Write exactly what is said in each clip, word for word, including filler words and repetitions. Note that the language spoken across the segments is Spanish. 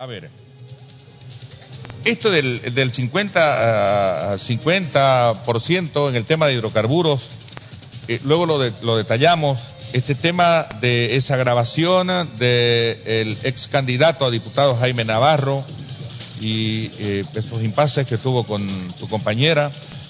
A ver, esto del, del cincuenta por ciento en el tema de hidrocarburos, eh, luego lo, de, lo detallamos, este tema de esa grabación del ex candidato a diputado Jaime Navarro y eh, esos impases que tuvo con su compañera.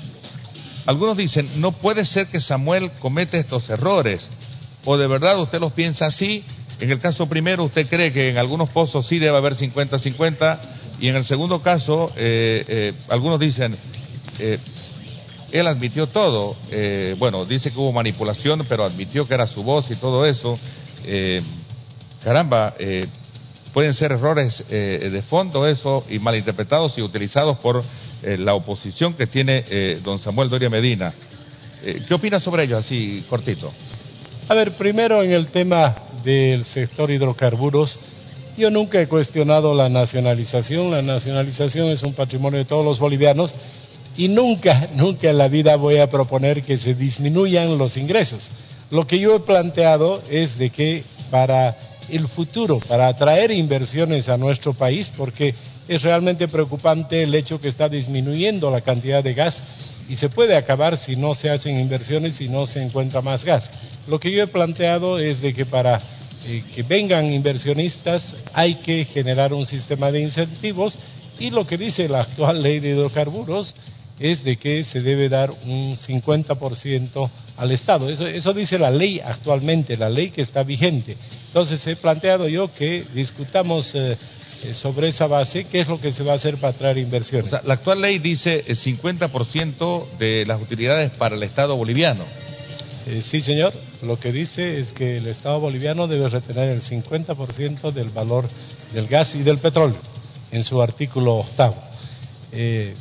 Algunos dicen, no puede ser que Samuel cometa estos errores, o de verdad usted los piensa así. En el caso primero, usted cree que en algunos pozos sí debe haber cincuenta cincuenta, y en el segundo caso, eh, eh, algunos dicen, eh, él admitió todo, eh, bueno, dice que hubo manipulación, pero admitió que era su voz y todo eso. Eh, caramba, eh, pueden ser errores eh, de fondo eso, y malinterpretados y utilizados por eh, la oposición que tiene eh, don Samuel Doria Medina. Eh, ¿Qué opina sobre ello, así cortito? A ver, primero en el tema del sector hidrocarburos, yo nunca he cuestionado la nacionalización. La nacionalización es un patrimonio de todos los bolivianos y nunca, nunca en la vida voy a proponer que se disminuyan los ingresos. Lo que yo he planteado es de que para el futuro, para atraer inversiones a nuestro país, porque es realmente preocupante el hecho que está disminuyendo la cantidad de gas y se puede acabar si no se hacen inversiones y no se encuentra más gas. Lo que yo he planteado es de que para eh, que vengan inversionistas hay que generar un sistema de incentivos, y lo que dice la actual ley de hidrocarburos es de que se debe dar un cincuenta por ciento al Estado. Eso, eso dice la ley actualmente, la ley que está vigente. Entonces he planteado yo que discutamos eh, sobre esa base, qué es lo que se va a hacer para atraer inversiones. O sea, la actual ley dice el cincuenta por ciento de las utilidades para el Estado boliviano. Eh, sí, señor. Lo que dice es que el Estado boliviano debe retener el cincuenta por ciento del valor del gas y del petróleo, en su artículo octavo. Eh,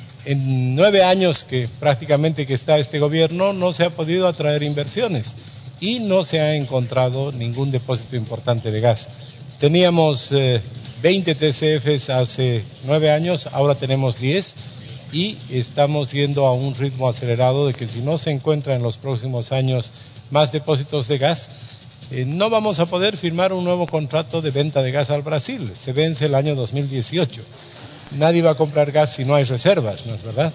en nueve años que prácticamente que está este gobierno, no se ha podido atraer inversiones y no se ha encontrado ningún depósito importante de gas. Teníamos eh, veinte T C Fs hace nueve años, ahora tenemos diez, y estamos yendo a un ritmo acelerado de que si no se encuentra en los próximos años más depósitos de gas, eh, no vamos a poder firmar un nuevo contrato de venta de gas al Brasil. Se vence el año dos mil dieciocho. Nadie va a comprar gas si no hay reservas, ¿no es verdad?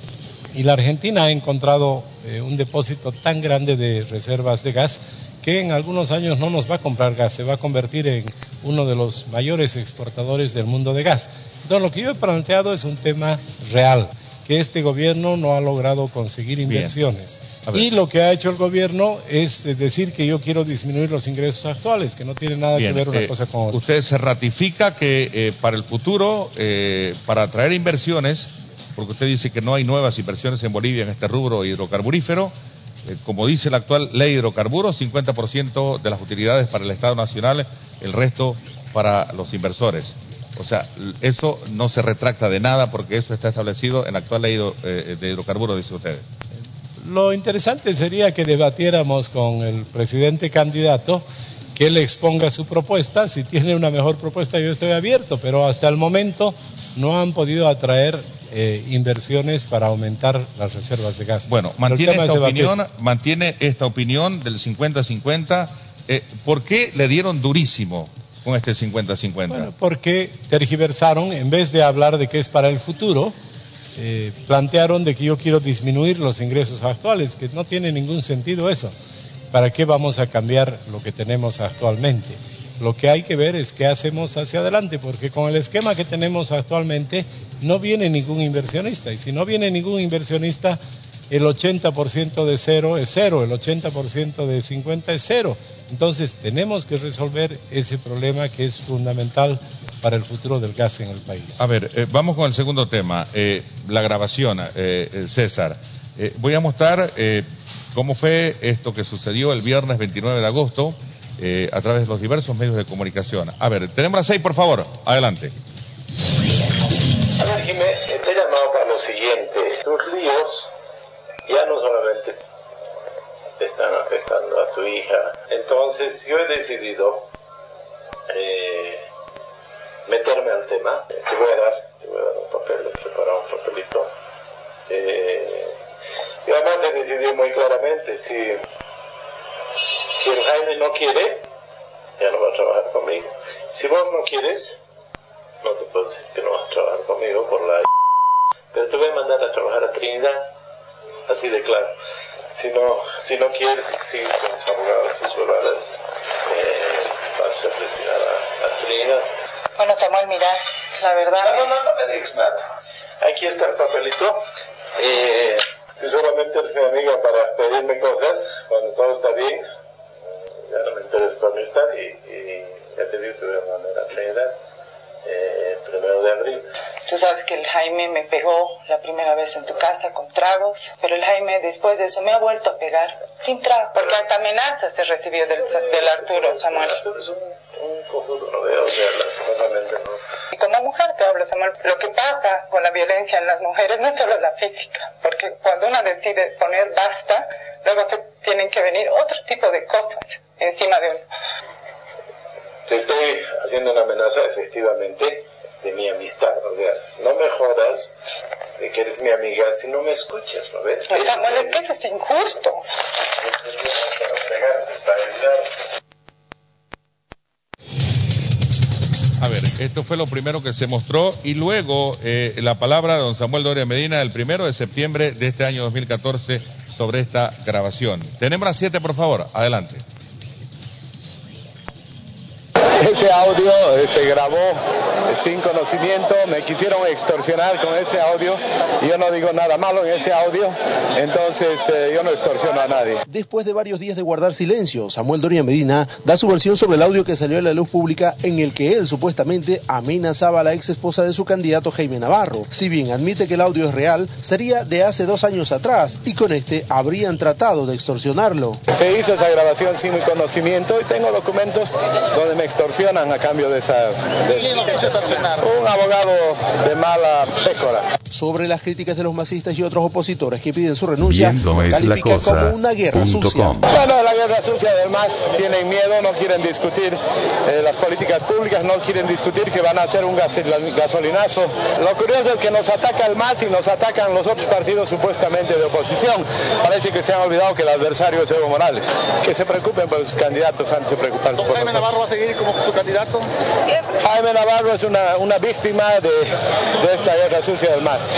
Y la Argentina ha encontrado eh, un depósito tan grande de reservas de gas que en algunos años no nos va a comprar gas, se va a convertir en uno de los mayores exportadores del mundo de gas. Entonces lo que yo he planteado es un tema real, que este gobierno no ha logrado conseguir inversiones. Y lo que ha hecho el gobierno es decir que yo quiero disminuir los ingresos actuales, que no tiene nada Bien, que ver una eh, cosa con otra. Usted se ratifica que eh, para el futuro, eh, para atraer inversiones, porque usted dice que no hay nuevas inversiones en Bolivia en este rubro hidrocarburífero, eh, como dice la actual ley de hidrocarburos, cincuenta por ciento de las utilidades para el Estado Nacional, el resto para los inversores. O sea, eso no se retracta de nada porque eso está establecido en la actual ley de hidrocarburos, dice usted. Lo interesante sería que debatiéramos con el presidente candidato, que él exponga su propuesta. Si tiene una mejor propuesta yo estoy abierto, pero hasta el momento no han podido atraer eh, inversiones para aumentar las reservas de gas. Bueno, mantiene esta opinión, mantiene esta opinión del cincuenta cincuenta. Eh, ¿Por qué le dieron durísimo con este cincuenta cincuenta? Bueno, porque tergiversaron, en vez de hablar de que es para el futuro, eh, plantearon de que yo quiero disminuir los ingresos actuales, que no tiene ningún sentido eso. ¿Para qué vamos a cambiar lo que tenemos actualmente? Lo que hay que ver es qué hacemos hacia adelante, porque con el esquema que tenemos actualmente no viene ningún inversionista, y si no viene ningún inversionista, el ochenta por ciento de cero es cero, el ochenta por ciento de cincuenta es cero. Entonces tenemos que resolver ese problema que es fundamental para el futuro del gas en el país. A ver, eh, vamos con el segundo tema, eh, la grabación, eh, César. Eh, voy a mostrar eh, cómo fue esto que sucedió el viernes veintinueve de agosto eh, a través de los diversos medios de comunicación. A ver, tenemos las seis, por favor, adelante. A ver, Jiménez, te he llamado para lo siguiente. Tus líos ya no solamente te están afectando a tu hija. Entonces yo he decidido eh, meterme al tema. Te voy a dar, te voy a dar un papel, he preparado un papelito. Eh, y además he decidido muy claramente, si, si el Jaime no quiere, ya no va a trabajar conmigo. Si vos no quieres, no te puedo decir que no vas a trabajar conmigo por la... Pero te voy a mandar a trabajar a Trinidad, así de claro. Si no, si no quieres que sigues con los abogados, tus huevadas, eh, vas a retirar a, a Trinidad. Bueno, Samuel, mira, la verdad... No, no, no, no me digas nada. Aquí está el papelito. Eh, si solamente eres mi amiga para pedirme cosas, cuando todo está bien, ya no me interesa tu amistad y, y ya te digo que voy a mandar a Trinidad. Eh, primero de abril. Tú sabes que el Jaime me pegó la primera vez en tu casa con tragos, pero el Jaime después de eso me ha vuelto a pegar sin tragos, porque hasta amenazas te recibió del, del Arturo, Samuel. El Arturo es un, un cojudo, no veo, o sea, lastimosamente no. Y como mujer te hablo, Samuel, lo que pasa con la violencia en las mujeres no es solo la física, porque cuando una decide poner basta, luego se tienen que venir otro tipo de cosas encima de uno. Te estoy haciendo una amenaza, efectivamente, de mi amistad. O sea, no me jodas de que eres mi amiga si no me escuchas, ¿no ves? No, Samuel, es que eso es injusto. A ver, esto fue lo primero que se mostró y luego eh, la palabra de don Samuel Doria Medina el primero de septiembre de este año dos mil catorce sobre esta grabación. Tenemos las siete, por favor. Adelante. Ese audio eh, se grabó eh, sin conocimiento, me quisieron extorsionar con ese audio y yo no digo nada malo en ese audio, entonces eh, yo no extorsiono a nadie. Después de varios días de guardar silencio, Samuel Doria Medina da su versión sobre el audio que salió a la luz pública en el que él supuestamente amenazaba a la ex esposa de su candidato Jaime Navarro. Si bien admite que el audio es real, sería de hace dos años atrás y con este habrían tratado de extorsionarlo. Se hizo esa grabación sin mi conocimiento y tengo documentos donde me extorsionan a cambio de esa... De, un abogado de mala pécora. Sobre las críticas de los masistas y otros opositores que piden su renuncia, es califica la cosa, como una guerra sucia. Com. Bueno, la guerra sucia del M A S, tienen miedo, no quieren discutir eh, las políticas públicas, no quieren discutir que van a hacer un gas, gasolinazo. Lo curioso es que nos ataca el M A S y nos atacan los otros partidos supuestamente de oposición. Parece que se han olvidado que el adversario es Evo Morales. Que se preocupen por sus candidatos antes de preocuparse por Jaime nosotros. Navarro va a seguir como su candidato. Jaime Navarro es una, una víctima de, de esta guerra sucia del M A S.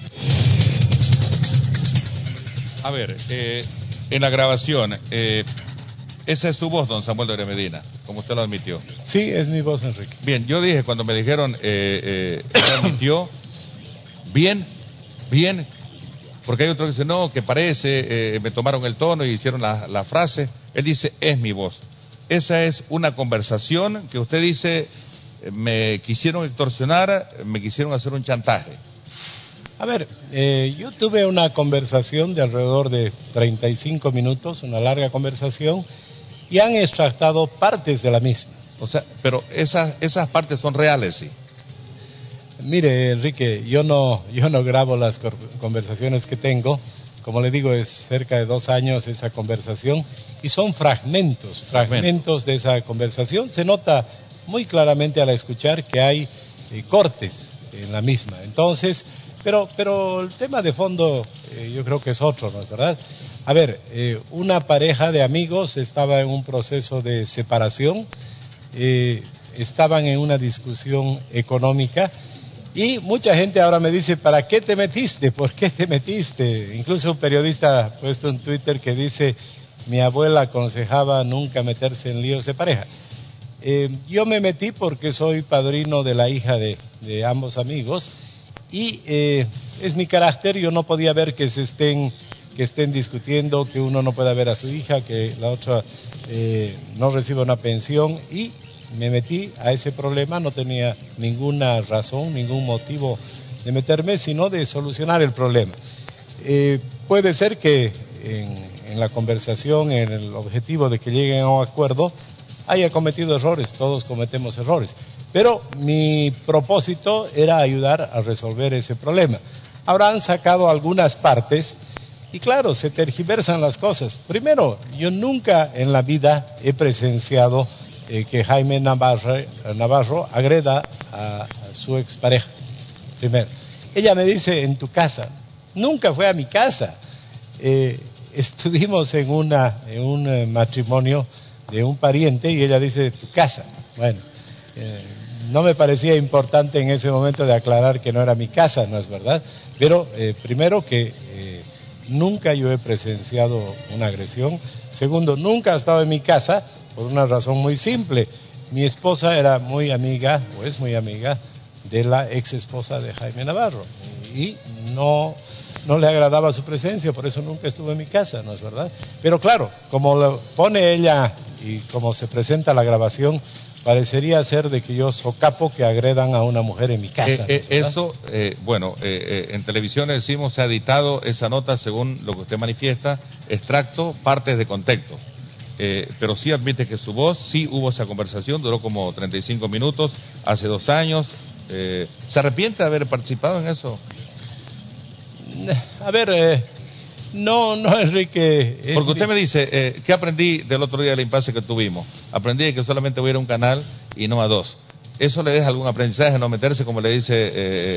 A ver, eh, en la grabación, eh, esa es su voz, don Samuel Doria Medina, como usted lo admitió. Sí, es mi voz, Enrique. Bien, yo dije cuando me dijeron, eh, eh, lo admitió, bien, bien, porque hay otro que dice, no, que parece, eh, me tomaron el tono y hicieron la, la frase. Él dice, es mi voz. Esa es una conversación que usted dice, me quisieron extorsionar, me quisieron hacer un chantaje. A ver, eh, yo tuve una conversación de alrededor de treinta y cinco minutos, una larga conversación, y han extractado partes de la misma. O sea, pero esas, esas partes son reales, sí. Mire, Enrique, yo no, yo no grabo las conversaciones que tengo. Como le digo, es cerca de dos años esa conversación y son fragmentos, fragmentos de esa conversación. Se nota muy claramente al escuchar que hay eh, cortes en la misma. Entonces, pero, pero el tema de fondo eh, yo creo que es otro, ¿no es verdad? A ver, eh, una pareja de amigos estaba en un proceso de separación, eh, estaban en una discusión económica. Y mucha gente ahora me dice, ¿para qué te metiste? ¿Por qué te metiste? Incluso un periodista ha puesto en Twitter que dice, mi abuela aconsejaba nunca meterse en líos de pareja. Eh, yo me metí porque soy padrino de la hija de, de ambos amigos y eh, es mi carácter, yo no podía ver que se estén, que estén discutiendo, que uno no pueda ver a su hija, que la otra eh, no reciba una pensión y... me metí a ese problema, no tenía ninguna razón, ningún motivo de meterme, sino de solucionar el problema. Eh, puede ser que en, en la conversación, en el objetivo de que lleguen a un acuerdo, haya cometido errores, todos cometemos errores, pero mi propósito era ayudar a resolver ese problema. Ahora han sacado algunas partes y claro, se tergiversan las cosas. Primero, yo nunca en la vida he presenciado Eh, que Jaime Navarro, Navarro agreda a, a su expareja. Primero, ella me dice, en tu casa. Nunca fue a mi casa. Eh, estuvimos en, una, en un matrimonio de un pariente y ella dice, tu casa. Bueno, eh, no me parecía importante en ese momento de aclarar que no era mi casa, ¿no es verdad? Pero eh, primero que eh, nunca yo he presenciado una agresión. Segundo, nunca he estado en mi casa por una razón muy simple. Mi esposa era muy amiga, o es muy amiga, de la ex esposa de Jaime Navarro. Y no, no le agradaba su presencia, por eso nunca estuve en mi casa, ¿no es verdad? Pero claro, como lo pone ella y como se presenta la grabación, parecería ser de que yo socapo que agredan a una mujer en mi casa. Eh, eh, eso, eh, bueno, eh, eh, en televisión decimos, se ha editado esa nota según lo que usted manifiesta, extracto, partes de contexto. Eh, pero sí admite que su voz, sí hubo esa conversación, duró como treinta y cinco minutos, hace dos años. Eh, ¿Se arrepiente de haber participado en eso? A ver, eh, no, no, Enrique. Porque usted me dice, eh, ¿qué aprendí del otro día del impasse que tuvimos? Aprendí que solamente voy a ir a un canal y no a dos. ¿Eso le deja algún aprendizaje, no meterse, como le dice, eh,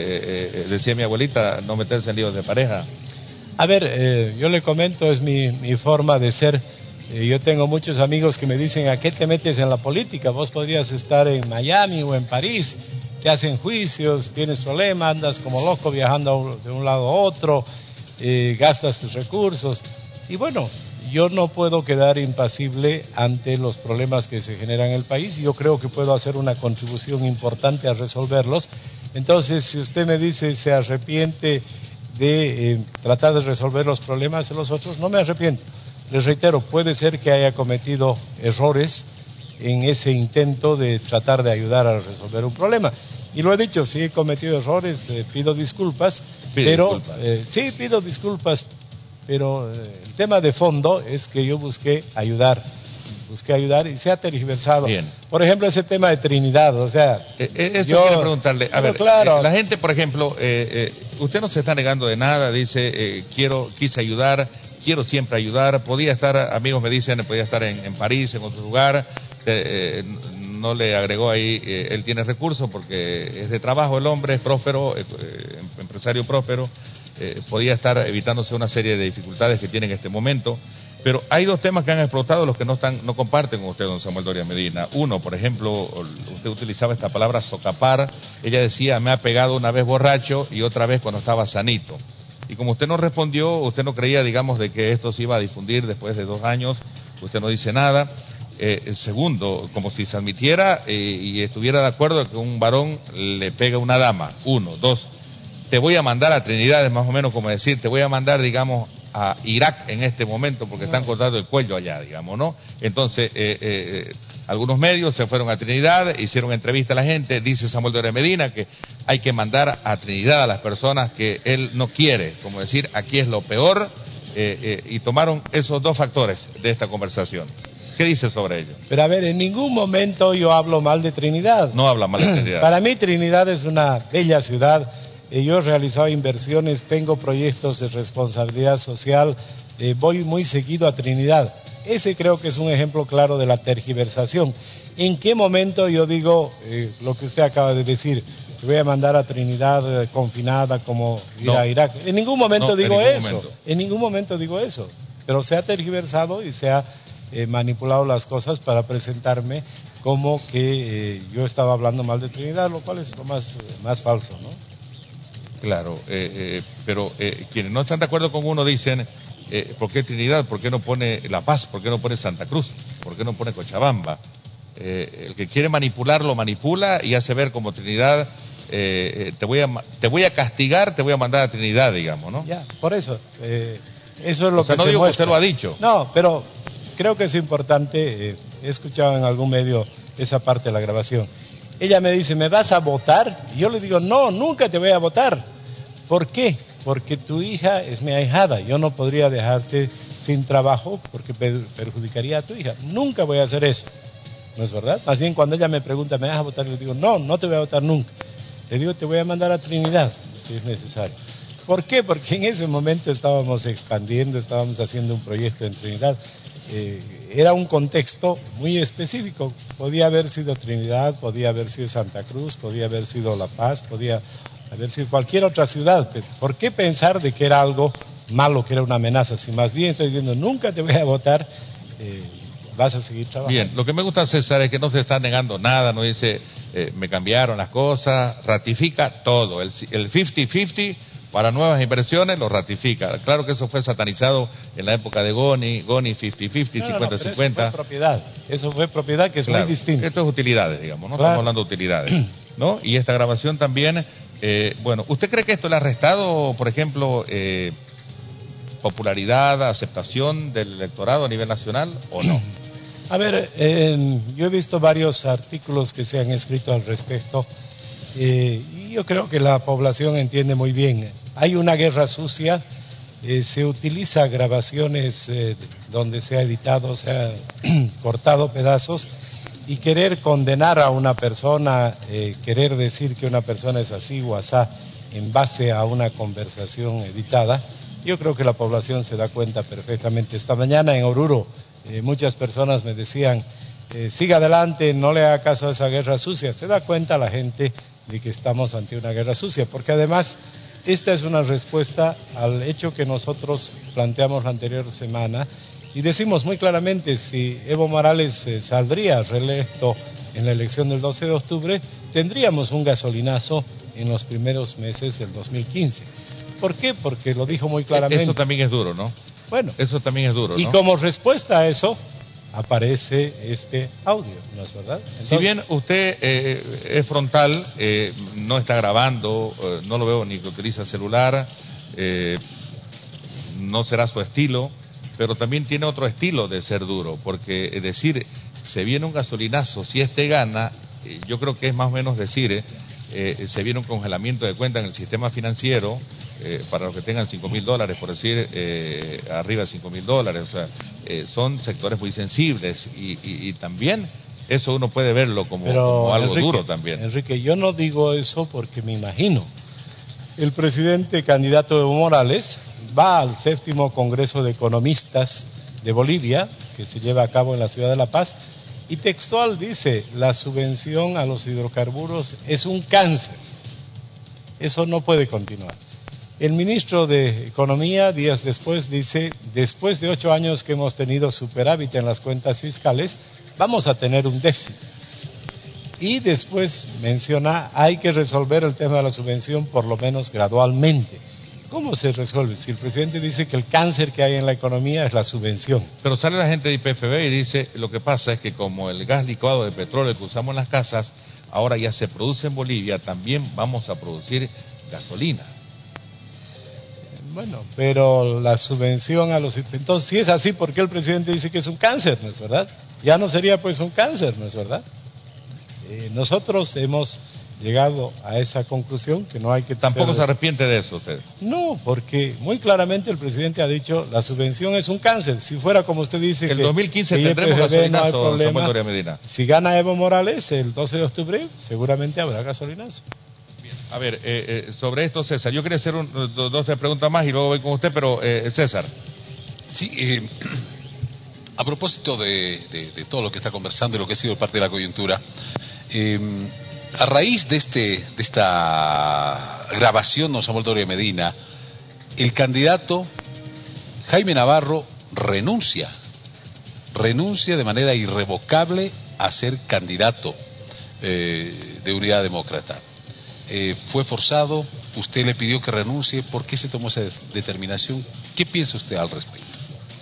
eh, decía mi abuelita, no meterse en líos de pareja? A ver, eh, yo le comento, es mi, mi forma de ser. Eh, yo tengo muchos amigos que me dicen, ¿a qué te metes en la política? Vos podrías estar en Miami o en París, te hacen juicios, tienes problemas, andas como loco viajando de un lado a otro, eh, gastas tus recursos. Y bueno, yo no puedo quedar impasible ante los problemas que se generan en el país y yo creo que puedo hacer una contribución importante a resolverlos. Entonces, si usted me dice, se arrepiente de eh, tratar de resolver los problemas de los otros, no me arrepiento. Les reitero, puede ser que haya cometido errores en ese intento de tratar de ayudar a resolver un problema. Y lo he dicho, sí he cometido errores, eh, pido disculpas, Pide pero disculpas. Eh, sí pido disculpas, pero eh, el tema de fondo es que yo busqué ayudar, busqué ayudar y se ha tergiversado. Bien. Por ejemplo, ese tema de Trinidad, o sea, Eh, eh, esto yo quiero preguntarle, a pero ver, claro, eh, la gente, por ejemplo, eh, eh, usted no se está negando de nada, dice, eh, quiero, quise ayudar, quiero siempre ayudar, podía estar, amigos me dicen, podía estar en, en París, en otro lugar, eh, no le agregó ahí, eh, él tiene recursos porque es de trabajo el hombre, es próspero, eh, eh, empresario próspero, eh, podía estar evitándose una serie de dificultades que tiene en este momento. Pero hay dos temas que han explotado, los que no están, no comparten con usted, don Samuel Doria Medina. Uno, por ejemplo, usted utilizaba esta palabra socapar, ella decía, me ha pegado una vez borracho y otra vez cuando estaba sanito. Y como usted no respondió, usted no creía, digamos, de que esto se iba a difundir después de dos años, usted no dice nada. Eh, segundo, como si se admitiera eh, y estuviera de acuerdo que un varón le pega a una dama. Uno. Dos, te voy a mandar a Trinidad, es más o menos como decir, te voy a mandar, digamos, a Irak en este momento porque están cortando el cuello allá, digamos, ¿no? Entonces, eh, eh, algunos medios se fueron a Trinidad, hicieron entrevista a la gente, dice Samuel Doria Medina que hay que mandar a Trinidad a las personas que él no quiere, como decir, aquí es lo peor, eh, eh, y tomaron esos dos factores de esta conversación. ¿Qué dice sobre ello? pero a ver, en ningún momento yo hablo mal de Trinidad. No habla mal de Trinidad. Para mí Trinidad es una bella ciudad. Eh, yo he realizado inversiones, tengo proyectos de responsabilidad social, eh, voy muy seguido a Trinidad. Ese creo que es un ejemplo claro de la tergiversación. ¿En qué momento yo digo eh, lo que usted acaba de decir? Te voy a mandar a Trinidad eh, confinada como ir No. a Irak. En ningún momento No, digo en ningún eso. momento. En ningún momento digo eso. Pero se ha tergiversado y se ha eh, manipulado las cosas para presentarme como que eh, yo estaba hablando mal de Trinidad, lo cual es lo más, eh, más falso, ¿no? Claro, eh, eh, pero eh, quienes no están de acuerdo con uno dicen, eh, ¿por qué Trinidad? ¿Por qué no pone La Paz? ¿Por qué no pone Santa Cruz? ¿Por qué no pone Cochabamba? Eh, el que quiere manipular lo manipula y hace ver como Trinidad, eh, te voy a te voy a castigar, te voy a mandar a Trinidad, digamos, ¿no? Ya, por eso, eh, eso es lo O sea, que no se digo que muestra. usted lo ha dicho. No, pero creo que es importante, eh, he escuchado en algún medio esa parte de la grabación. Ella me dice, ¿me vas a votar? Y yo le digo, no, nunca te voy a votar. ¿Por qué? Porque tu hija es mi ahijada, yo no podría dejarte sin trabajo porque per- perjudicaría a tu hija. Nunca voy a hacer eso, ¿no es verdad? Más bien cuando ella me pregunta, ¿me vas a votar? Le digo, no, no te voy a votar nunca. Le digo, te voy a mandar a Trinidad, si es necesario. ¿Por qué? Porque en ese momento estábamos expandiendo, estábamos haciendo un proyecto en Trinidad. Eh, era un contexto muy específico. Podía haber sido Trinidad, podía haber sido Santa Cruz, podía haber sido La Paz, podía haber sido cualquier otra ciudad. Pero ¿por qué pensar de que era algo malo, que era una amenaza? Si más bien estoy diciendo, nunca te voy a votar, eh, vas a seguir trabajando. Bien, lo que me gusta, César, es que no se está negando nada, no dice, eh, me cambiaron las cosas, ratifica todo, el el cincuenta cincuenta para nuevas inversiones lo ratifica. Claro que eso fue satanizado en la época de Goni, Goni cincuenta cincuenta, cincuenta cincuenta. Eso fue propiedad, eso fue propiedad que es claro, muy distinto. Esto es utilidades, digamos, no claro. Estamos hablando de utilidades, ¿no? Y esta grabación también, eh, bueno, ¿usted cree que esto le ha restado, por ejemplo, eh, popularidad, aceptación del electorado a nivel nacional o no? A ver, eh, yo he visto varios artículos que se han escrito al respecto eh, y yo creo que la población entiende muy bien. Hay una guerra sucia, eh, se utiliza grabaciones eh, donde se ha editado, se ha cortado pedazos y querer condenar a una persona, eh, querer decir que una persona es así o asá en base a una conversación editada. Yo creo que la población se da cuenta perfectamente. Esta mañana en Oruro eh, muchas personas me decían, eh, siga adelante, no le haga caso a esa guerra sucia. Se da cuenta la gente de que estamos ante una guerra sucia, porque además esta es una respuesta al hecho que nosotros planteamos la anterior semana y decimos muy claramente, si Evo Morales eh, saldría reelecto en la elección del doce de octubre, tendríamos un gasolinazo en los primeros meses del dos mil quince. ¿Por qué? Porque lo dijo muy claramente. Eso también es duro, ¿no? Bueno. Eso también es duro, ¿no? Y como respuesta a eso, aparece este audio, ¿no es verdad? Entonces, si bien usted eh, es frontal, eh, no está grabando, eh, no lo veo ni que utiliza celular, eh, no será su estilo, pero también tiene otro estilo de ser duro, porque es decir, se viene un gasolinazo, si este gana, eh, yo creo que es más o menos decir, eh, eh, se viene un congelamiento de cuenta en el sistema financiero, eh, para los que tengan cinco mil dólares, por decir, eh, arriba de cinco mil dólares, o sea, eh, son sectores muy sensibles y, y, y también eso uno puede verlo como, pero, como algo Enrique, duro también. Enrique, yo no digo eso porque me imagino. El presidente candidato Evo Morales va al séptimo Congreso de Economistas de Bolivia, que se lleva a cabo en la ciudad de La Paz, y textual dice, la subvención a los hidrocarburos es un cáncer. Eso no puede continuar. El ministro de Economía, días después, dice, después de ocho años que hemos tenido superávit en las cuentas fiscales, vamos a tener un déficit. Y después menciona, hay que resolver el tema de la subvención por lo menos gradualmente. ¿Cómo se resuelve? Si el presidente dice que el cáncer que hay en la economía es la subvención. Pero sale la gente de I P F B y dice, lo que pasa es que como el gas licuado de petróleo que usamos en las casas, ahora ya se produce en Bolivia, también vamos a producir gasolina. Bueno, pero la subvención a los... Entonces, si es así, ¿por qué el presidente dice que es un cáncer? ¿No es verdad? Ya no sería pues un cáncer, ¿no es verdad? Eh, nosotros hemos llegado a esa conclusión que no hay que... ¿Tampoco ser... se arrepiente de eso usted? No, porque muy claramente el presidente ha dicho la subvención es un cáncer. Si fuera como usted dice... El que, dos mil quince que tendremos gasolinazo, no Samuel Doria Medina. Si gana Evo Morales el doce de octubre, seguramente habrá gasolinazo. A ver, eh, eh, sobre esto, César, yo quería hacer un, dos, dos preguntas más y luego voy con usted, pero eh, César. Sí, eh, a propósito de, de, de todo lo que está conversando y lo que ha sido parte de la coyuntura, eh, a raíz de, este, de esta grabación, don Samuel Doria Medina, el candidato Jaime Navarro renuncia, renuncia de manera irrevocable a ser candidato eh, de Unidad Demócrata. Eh, fue forzado, usted le pidió que renuncie, ¿por qué se tomó esa determinación? ¿Qué piensa usted al respecto?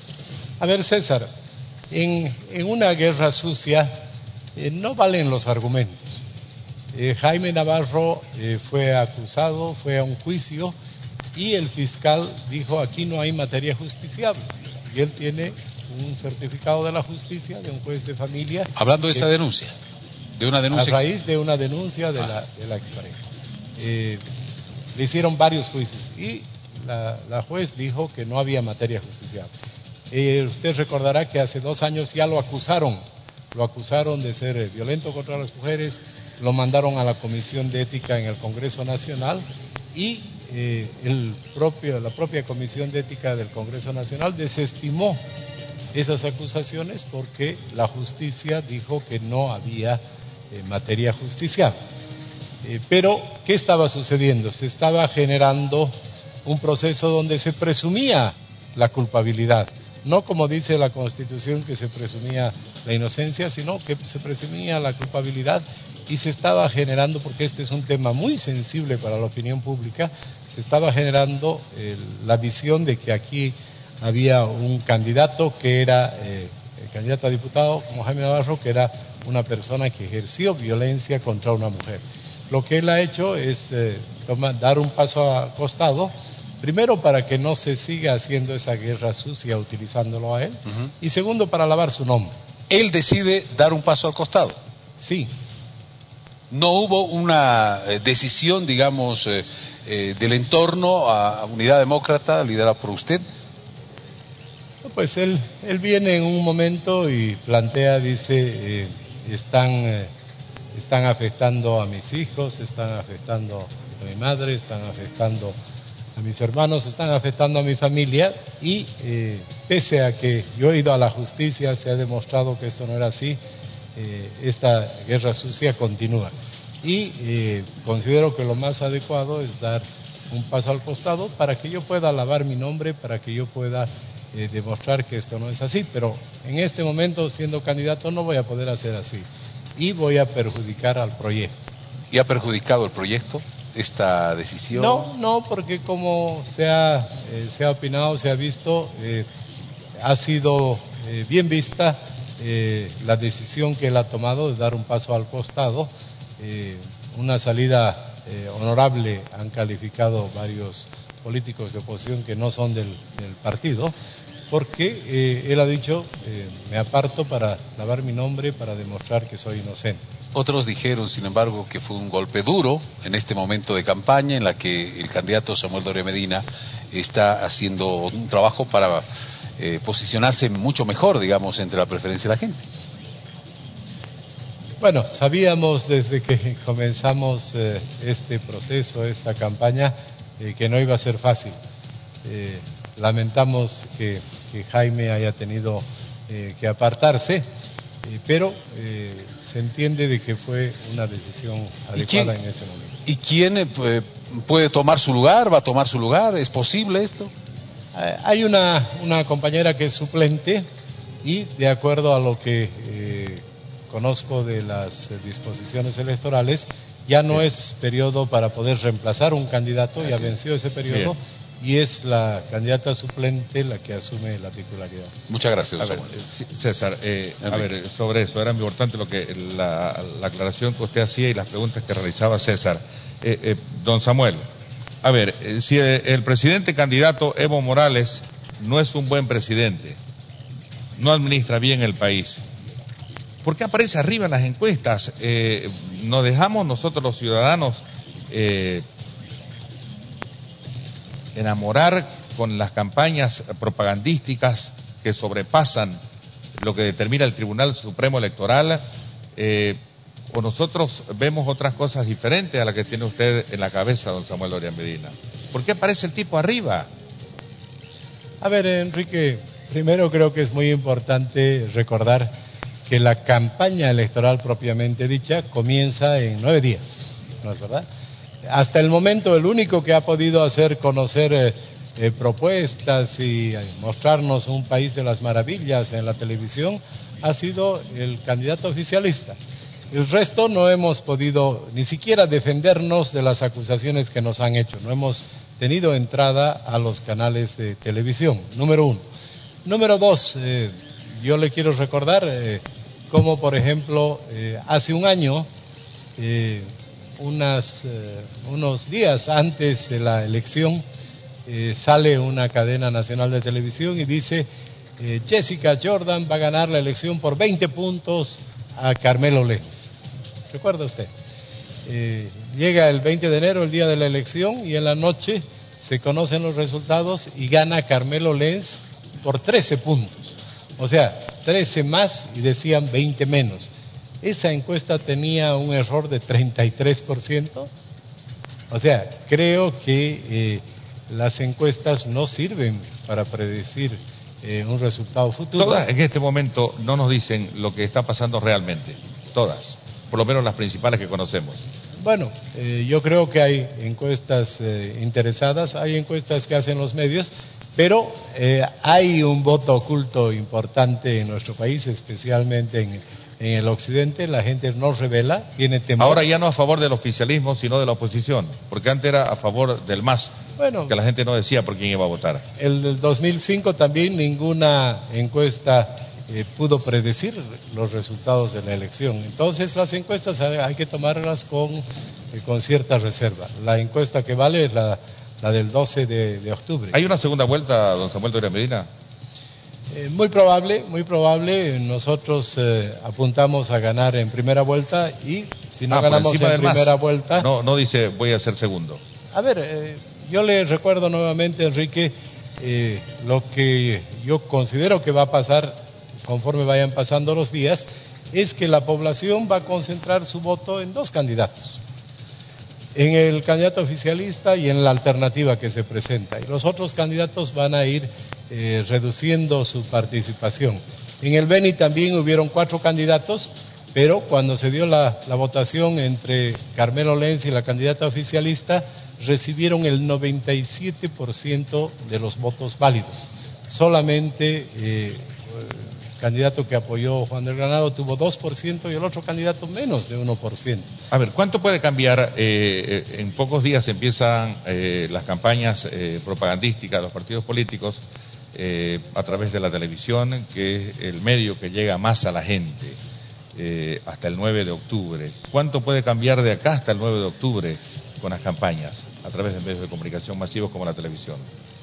A ver, César, en, en una guerra sucia eh, no valen los argumentos. Eh, Jaime Navarro eh, fue acusado, fue a un juicio y el fiscal dijo aquí no hay materia justiciable y él tiene un certificado de la justicia de un juez de familia. Hablando de que, esa denuncia, de una denuncia. A raíz de una denuncia de, ah. la, de la expareja. Eh, le hicieron varios juicios y la, la juez dijo que no había materia justiciable. Eh, usted recordará que hace dos años ya lo acusaron, lo acusaron de ser eh, violento contra las mujeres, lo mandaron a la Comisión de Ética en el Congreso Nacional y eh, el propio, la propia Comisión de Ética del Congreso Nacional desestimó esas acusaciones porque la justicia dijo que no había eh, materia justiciable. Eh, pero, ¿qué estaba sucediendo? Se estaba generando un proceso donde se presumía la culpabilidad. no como dice la Constitución que se presumía la inocencia, sino que se presumía la culpabilidad y se estaba generando, porque este es un tema muy sensible para la opinión pública, se estaba generando eh, la visión de que aquí había un candidato que era, eh, el candidato a diputado como Jaime Navarro, que era una persona que ejerció violencia contra una mujer. Lo que él ha hecho es eh, tomar, dar un paso al costado, primero para que no se siga haciendo esa guerra sucia utilizándolo a él, uh-huh. y segundo para lavar su nombre. Él decide dar un paso al costado. Sí. No hubo una eh, decisión, digamos, eh, eh, del entorno a Unidad Demócrata, liderada por usted. Pues él, él viene en un momento y plantea, dice, eh, están, eh, están afectando a mis hijos, están afectando a mi madre, están afectando a mis hermanos, están afectando a mi familia y eh, pese a que yo he ido a la justicia, se ha demostrado que esto no era así, eh, esta guerra sucia continúa. Y eh, considero que lo más adecuado es dar un paso al costado para que yo pueda lavar mi nombre, para que yo pueda eh, demostrar que esto no es así, pero en este momento siendo candidato no voy a poder hacer así y voy a perjudicar al proyecto. ¿Y ha perjudicado el proyecto esta decisión? No, no, porque como se ha, eh, se ha opinado, se ha visto, eh, ha sido eh, bien vista eh, la decisión que él ha tomado de dar un paso al costado, eh, una salida Eh, honorable han calificado varios políticos de oposición que no son del, del partido, porque eh, él ha dicho, eh, me aparto para lavar mi nombre, para demostrar que soy inocente. Otros dijeron, sin embargo, que fue un golpe duro en este momento de campaña en la que el candidato Samuel Doria Medina está haciendo un trabajo para eh, posicionarse mucho mejor, digamos, entre la preferencia de la gente. Bueno, sabíamos desde que comenzamos eh, este proceso, esta campaña, eh, que no iba a ser fácil. Eh, lamentamos que, que Jaime haya tenido eh, que apartarse, eh, pero eh, se entiende de que fue una decisión adecuada en ese momento. ¿Y quién eh, puede tomar su lugar? ¿Va a tomar su lugar? ¿Es posible esto? Eh, hay una, una compañera que es suplente y de acuerdo a lo que eh, conozco de las disposiciones electorales, ya no Bien. es periodo para poder reemplazar un candidato, Así ya venció ese periodo, Bien. y es la candidata suplente la que asume la titularidad. Muchas gracias. A ver, César, eh, a ver, sobre eso, era muy importante lo que la, la aclaración que usted hacía y las preguntas que realizaba César. Eh, eh, don Samuel, a ver, eh, si el, el presidente candidato Evo Morales no es un buen presidente, no administra bien el país, ¿por qué aparece arriba en las encuestas? Eh, ¿Nos dejamos nosotros los ciudadanos eh, enamorar con las campañas propagandísticas que sobrepasan lo que determina el Tribunal Supremo Electoral? Eh, ¿O nosotros vemos otras cosas diferentes a las que tiene usted en la cabeza, don Samuel Doria Medina? ¿Por qué aparece el tipo arriba? A ver, Enrique, primero creo que es muy importante recordar que la campaña electoral propiamente dicha comienza en nueve días, ¿no es verdad? Hasta el momento el único que ha podido hacer conocer eh, eh, propuestas y eh, mostrarnos un país de las maravillas en la televisión ha sido el candidato oficialista. El resto no hemos podido ni siquiera defendernos de las acusaciones que nos han hecho, no hemos tenido entrada a los canales de televisión, número uno. Número dos, eh, yo le quiero recordar eh, cómo, por ejemplo, eh, hace un año, eh, unas, eh, unos días antes de la elección, eh, sale una cadena nacional de televisión y dice, eh, Jessica Jordan va a ganar la elección por veinte puntos a Carmelo Lenz. ¿Recuerda usted? Eh, llega el veinte de enero, el día de la elección, y en la noche se conocen los resultados y gana Carmelo Lenz por trece puntos. O sea, trece más y decían veinte menos. Esa encuesta tenía un error de treinta y tres por ciento. O sea, creo que eh, las encuestas no sirven para predecir eh, un resultado futuro. Todas en este momento no nos dicen lo que está pasando realmente. Todas. Por lo menos las principales que conocemos. Bueno, eh, yo creo que hay encuestas eh, interesadas, hay encuestas que hacen los medios Pero eh, hay un voto oculto importante en nuestro país, especialmente en, en el occidente. La gente no revela, tiene temor. Ahora ya no a favor del oficialismo, sino de la oposición, porque antes era a favor del M A S, bueno, que la gente no decía por quién iba a votar. El del dos mil cinco también ninguna encuesta eh, pudo predecir los resultados de la elección. Entonces las encuestas hay que tomarlas con, eh, con cierta reserva. La encuesta que vale es la... la del doce de octubre. ¿Hay una segunda vuelta, don Samuel Doria Medina? Eh, muy probable, muy probable. Nosotros eh, apuntamos a ganar en primera vuelta y si no ah, ganamos en primera vuelta... No, no dice voy a ser segundo. A ver, eh, yo le recuerdo nuevamente, Enrique, eh, lo que yo considero que va a pasar conforme vayan pasando los días, es que la población va a concentrar su voto en dos candidatos. En el candidato oficialista y en la alternativa que se presenta. Y los otros candidatos van a ir eh, reduciendo su participación. En el Beni también hubieron cuatro candidatos, pero cuando se dio la, la votación entre Carmelo Lenz y la candidata oficialista, recibieron el noventa y siete por ciento de los votos válidos. Solamente eh, el candidato que apoyó Juan del Granado tuvo dos por ciento y el otro candidato menos de uno por ciento. A ver, ¿cuánto puede cambiar? Eh, en pocos días empiezan eh, las campañas eh, propagandísticas de los partidos políticos eh, a través de la televisión, que es el medio que llega más a la gente, eh, hasta el nueve de octubre. ¿Cuánto puede cambiar de acá hasta el nueve de octubre con las campañas a través de medios de comunicación masivos como la televisión?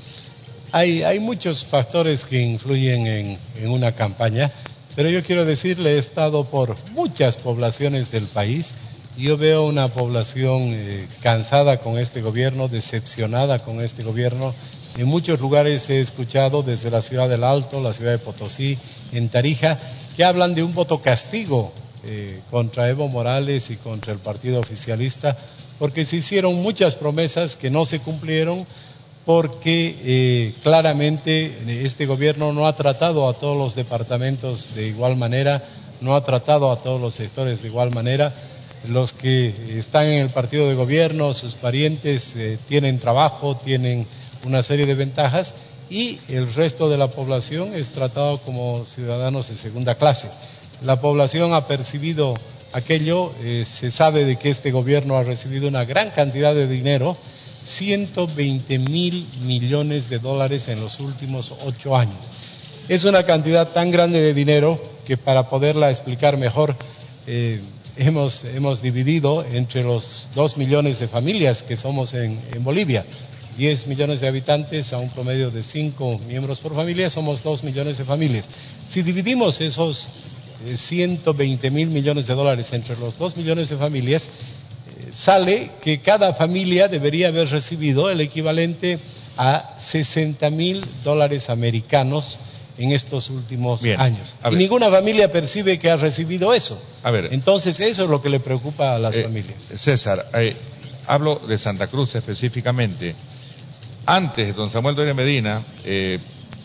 Hay, hay muchos factores que influyen en, en una campaña, pero yo quiero decirle, he estado por muchas poblaciones del país y yo veo una población eh, cansada con este gobierno, decepcionada con este gobierno. En muchos lugares he escuchado, desde la ciudad del Alto, la ciudad de Potosí, en Tarija, que hablan de un voto castigo eh, contra Evo Morales y contra el partido oficialista, porque se hicieron muchas promesas que no se cumplieron, porque eh, claramente este gobierno no ha tratado a todos los departamentos de igual manera, no ha tratado a todos los sectores de igual manera. Los que están en el partido de gobierno, sus parientes eh, tienen trabajo, tienen una serie de ventajas y el resto de la población es tratado como ciudadanos de segunda clase. La población ha percibido aquello, eh, se sabe de que este gobierno ha recibido una gran cantidad de dinero, ciento veinte mil millones de dólares en los últimos ocho años. Es una cantidad tan grande de dinero que para poderla explicar mejor eh, hemos, hemos dividido entre los dos millones de familias que somos en, en Bolivia. diez millones de habitantes a un promedio de cinco miembros por familia, somos dos millones de familias. Si dividimos esos eh, ciento veinte mil millones de dólares entre los dos millones de familias, sale que cada familia debería haber recibido el equivalente a sesenta mil dólares americanos en estos últimos Bien, años. Y ninguna familia percibe que ha recibido eso. A ver, entonces eso es lo que le preocupa a las eh, familias. César, eh, hablo de Santa Cruz específicamente. Antes, don Samuel Doria Medina, eh,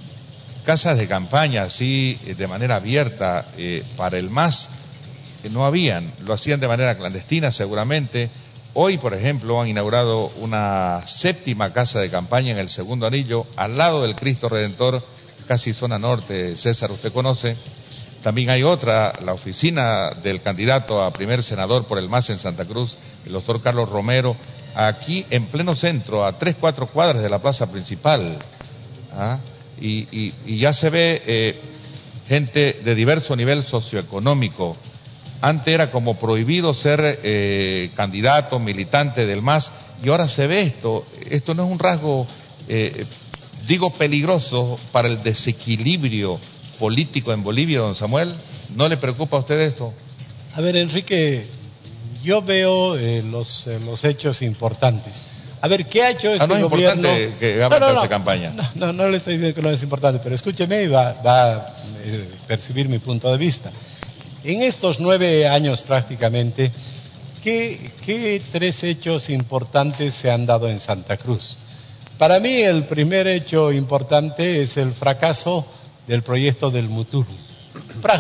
casas de campaña así de manera abierta eh, para el M A S no habían, lo hacían de manera clandestina seguramente. Hoy, por ejemplo, han inaugurado una séptima casa de campaña en el Segundo Anillo, al lado del Cristo Redentor, casi zona norte. César, usted conoce. También hay otra, la oficina del candidato a primer senador por el M A S en Santa Cruz, el doctor Carlos Romero, aquí en pleno centro, a tres, cuatro cuadras de la plaza principal. ¿Ah? Y, y, y ya se ve eh, gente de diverso nivel socioeconómico. Antes era como prohibido ser eh, candidato, militante del M A S, y ahora se ve esto. Esto no es un rasgo, eh, digo, peligroso para el desequilibrio político en Bolivia, don Samuel. ¿No le preocupa a usted esto? A ver, Enrique, yo veo eh, los, eh, los hechos importantes. A ver, ¿qué ha hecho este ah, no es gobierno? Importante que haga no, no, no, campaña. No, no, no le estoy diciendo que no es importante, pero escúcheme y va, va a eh, percibir mi punto de vista. En estos nueve años prácticamente, ¿qué, qué tres hechos importantes se han dado en Santa Cruz? Para mí el primer hecho importante es el fracaso del proyecto del Muturu.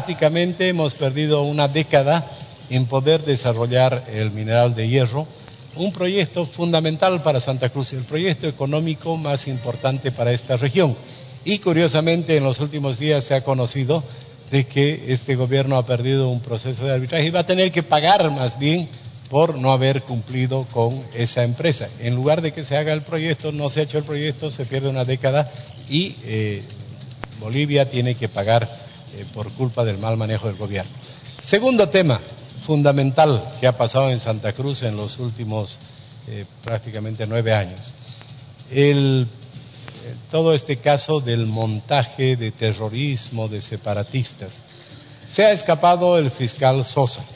Prácticamente hemos perdido una década en poder desarrollar el mineral de hierro. un proyecto fundamental para Santa Cruz, el proyecto económico más importante para esta región. Y curiosamente en los últimos días se ha conocido de que este gobierno ha perdido un proceso de arbitraje y va a tener que pagar más bien por no haber cumplido con esa empresa. En lugar de que se haga el proyecto, no se ha hecho el proyecto, se pierde una década y eh, Bolivia tiene que pagar eh, por culpa del mal manejo del gobierno. Segundo tema fundamental que ha pasado en Santa Cruz en los últimos eh, prácticamente nueve años. El, eh, todo este caso del montaje de terrorismo, de separatistas. Se ha escapado el fiscal Sosa.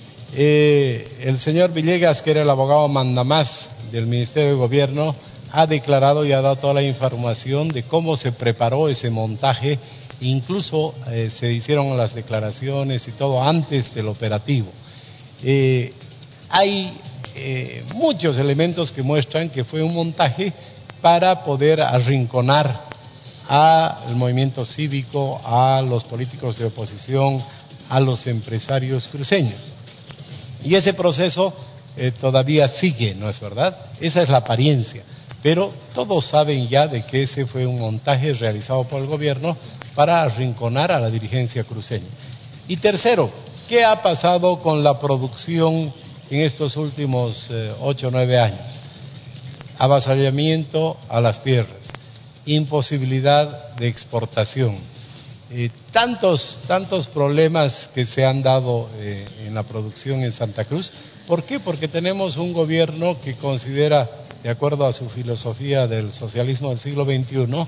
Eh, el señor Villegas, que era el abogado mandamás del Ministerio de Gobierno, ha declarado y ha dado toda la información de cómo se preparó ese montaje, incluso eh, se hicieron las declaraciones y todo antes del operativo. Eh, hay eh, muchos elementos que muestran que fue un montaje para poder arrinconar al movimiento cívico, a los políticos de oposición, a los empresarios cruceños. Y ese proceso eh, todavía sigue, ¿no es verdad? Esa es la apariencia. Pero todos saben ya de que ese fue un montaje realizado por el gobierno para arrinconar a la dirigencia cruceña. Y tercero, ¿qué ha pasado con la producción en estos últimos eh, ocho o nueve años? Avasallamiento a las tierras, imposibilidad de exportación. Eh, tantos, tantos problemas que se han dado eh, en la producción en Santa Cruz. ¿Por qué? Porque tenemos un gobierno que considera, de acuerdo a su filosofía del socialismo del siglo veintiuno,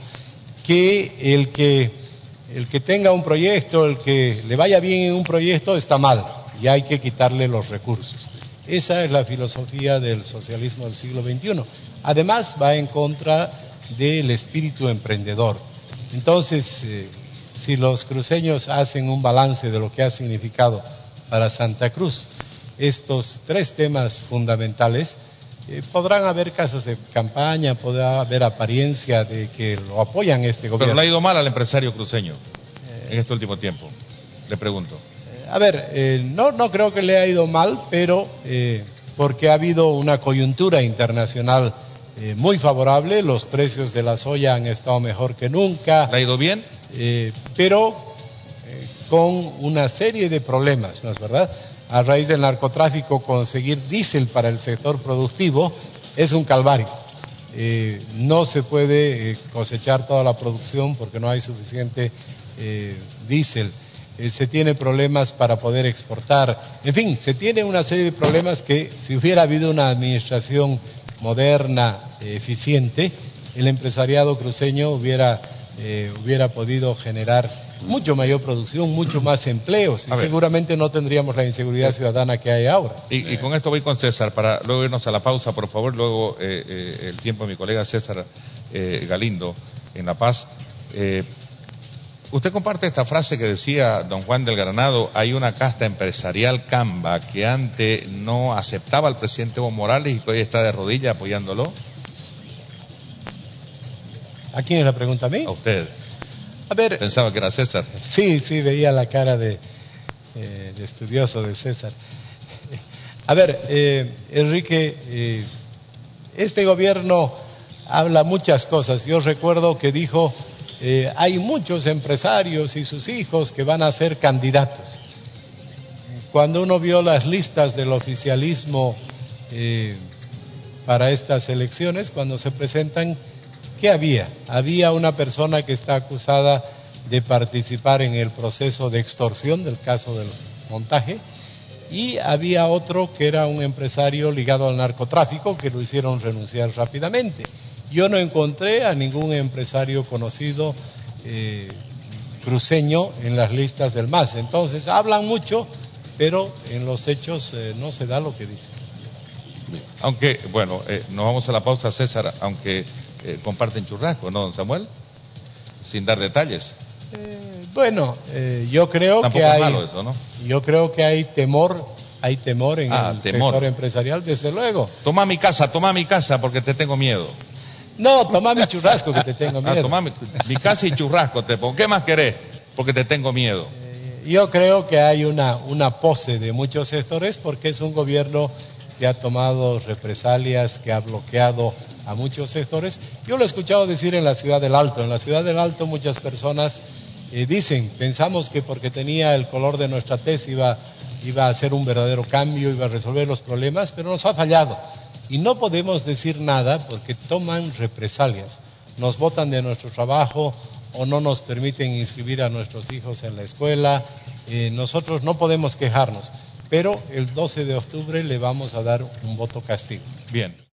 que el que, el que tenga un proyecto, el que le vaya bien en un proyecto está mal y hay que quitarle los recursos. Esa es la filosofía del socialismo del siglo veintiuno. Además va en contra del espíritu emprendedor. Entonces, eh, si los cruceños hacen un balance de lo que ha significado para Santa Cruz estos tres temas fundamentales, eh, podrán haber casas de campaña, podrá haber apariencia de que lo apoyan este gobierno. Pero le ha ido mal al empresario cruceño eh, en este último tiempo, le pregunto. Eh, a ver, eh, no, no creo que le haya ido mal, pero eh, porque ha habido una coyuntura internacional eh, muy favorable, los precios de la soya han estado mejor que nunca. ¿Le ha ido bien? Eh, pero eh, con una serie de problemas, ¿no es verdad? A raíz del narcotráfico, conseguir diésel para el sector productivo es un calvario. Eh, no se puede eh, cosechar toda la producción porque no hay suficiente eh, diésel. Eh, se tiene problemas para poder exportar. En fin, se tiene una serie de problemas que si hubiera habido una administración moderna, eh, eficiente, el empresariado cruceño hubiera... Eh, hubiera podido generar mucho mayor producción, mucho más empleos y seguramente no tendríamos la inseguridad ciudadana que hay ahora. Y, y con esto voy con César para luego irnos a la pausa, por favor, luego eh, eh, el tiempo de mi colega César eh, Galindo en La Paz. Eh, usted comparte esta frase que decía don Juan del Granado: hay una casta empresarial camba que antes no aceptaba al presidente Evo Morales y que hoy está de rodillas apoyándolo. ¿A quién es la pregunta? ¿A mí? A usted. A ver, pensaba que era César. Sí, sí, veía la cara de, eh, de estudioso de César. A ver, eh, Enrique, eh, este gobierno habla muchas cosas. Yo recuerdo que dijo, eh, hay muchos empresarios y sus hijos que van a ser candidatos. Cuando uno vio las listas del oficialismo eh, para estas elecciones, cuando se presentan, ¿qué había? Había una persona que está acusada de participar en el proceso de extorsión del caso del montaje y había otro que era un empresario ligado al narcotráfico que lo hicieron renunciar rápidamente. Yo no encontré a ningún empresario conocido eh, cruceño en las listas del M A S. Entonces hablan mucho, pero en los hechos eh, no se da lo que dicen. Aunque, bueno, eh, nos vamos a la pausa, César, aunque eh, comparten churrasco, ¿no, don Samuel? Sin dar detalles. Eh, bueno, eh, yo creo Tampoco que hay, es malo eso, ¿no? yo creo que hay temor, hay temor en ah, el temor. sector empresarial, desde luego. Toma mi casa, toma mi casa, porque te tengo miedo. No, toma mi churrasco, que te tengo miedo. Ah, toma mi, mi casa y churrasco te pongo. ¿Qué más querés? Porque te tengo miedo. Eh, yo creo que hay una, una pose de muchos sectores porque es un gobierno que ha tomado represalias, que ha bloqueado a muchos sectores. Yo lo he escuchado decir en la ciudad del Alto. En la ciudad del Alto muchas personas eh, dicen, pensamos que porque tenía el color de nuestra tez iba, iba a hacer un verdadero cambio, iba a resolver los problemas, pero nos ha fallado. Y no podemos decir nada porque toman represalias. Nos botan de nuestro trabajo o no nos permiten inscribir a nuestros hijos en la escuela. Eh, nosotros no podemos quejarnos, pero el doce de octubre le vamos a dar un voto castigo. Bien.